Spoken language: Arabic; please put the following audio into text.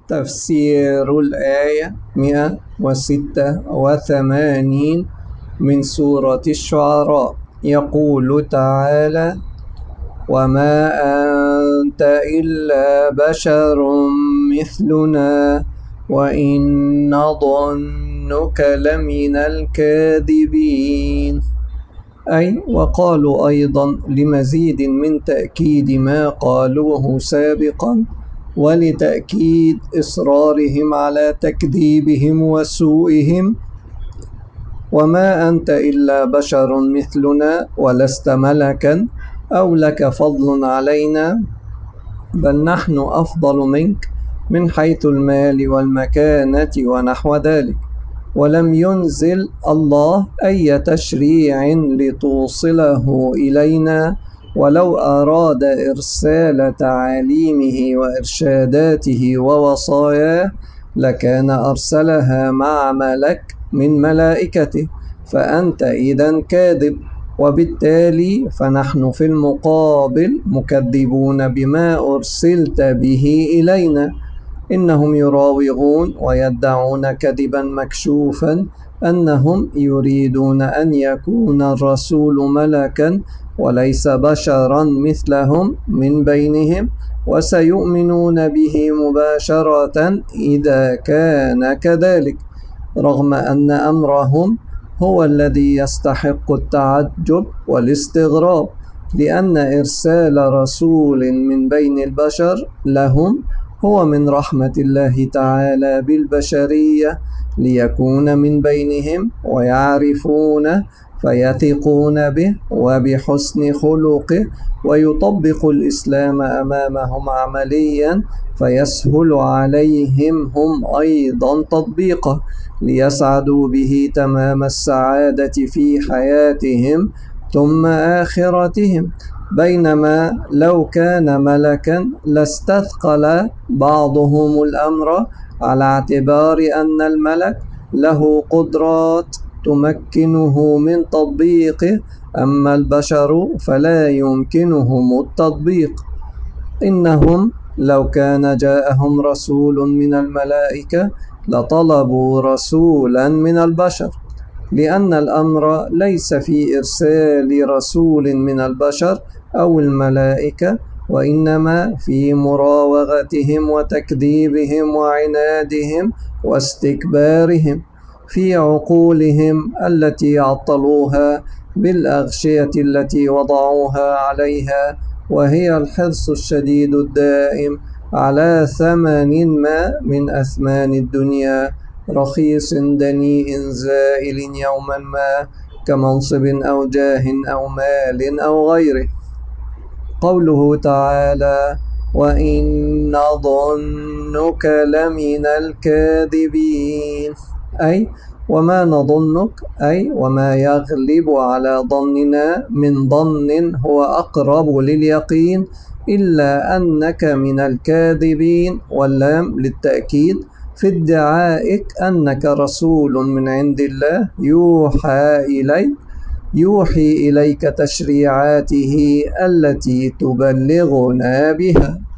تفسير الآية 186 من سورة الشعراء. يقول تعالى: وما أنت إلا بشر مثلنا وإن نظنك لمن الكاذبين. أي وقالوا أيضا لمزيد من تأكيد ما قالوه سابقا، ولتأكيد إصرارهم على تكذيبهم وسوءهم: وما أنت إلا بشر مثلنا ولست ملكا أو لك فضل علينا، بل نحن أفضل منك من حيث المال والمكانة ونحو ذلك. ولم ينزل الله أي تشريع لتوصله إلينا، ولو أراد إرسال تعاليمه وإرشاداته ووصاياه لكان أرسلها مع ملك من ملائكته، فأنت إذن كاذب، وبالتالي فنحن في المقابل مكذبون بما أرسلت به إلينا. إنهم يراوغون ويدعون كذبا مكشوفا أنهم يريدون أن يكون الرسول ملكا وليس بشرا مثلهم من بينهم، وسيؤمنون به مباشرة إذا كان كذلك، رغم أن أمرهم هو الذي يستحق التعجب والاستغراب، لأن إرسال رسول من بين البشر لهم هو من رحمة الله تعالى بالبشرية، ليكون من بينهم ويعرفونه فيثقون به وبحسن خلقه، ويطبق الإسلام أمامهم عمليا فيسهل عليهم هم أيضا تطبيقه، ليسعدوا به تمام السعادة في حياتهم ثم آخرتهم. بينما لو كان ملكا لاستثقل بعضهم الأمر على اعتبار أن الملك له قدرات تمكنه من تطبيقه، أما البشر فلا يمكنهم التطبيق. إنهم لو كان جاءهم رسول من الملائكة لطلبوا رسولا من البشر، لأن الأمر ليس في إرسال رسول من البشر أو الملائكة، وإنما في مراوغتهم وتكذيبهم وعنادهم واستكبارهم في عقولهم التي عطلوها بالأغشية التي وضعوها عليها، وهي الحرص الشديد الدائم على ثمن ما من أثمان الدنيا، رخيص دنيء زائل يوما ما، كمنصب أو جاه أو مال أو غيره. قوله تعالى: وإن نظنك لمن الكاذبين، أي وما نظنك، أي وما يغلب على ظننا من ظن هو أقرب لليقين، إلا أنك من الكاذبين، واللام للتأكيد، في ادعائك أنك رسول من عند الله يوحي إليك تشريعاته التي تبلغنا بها.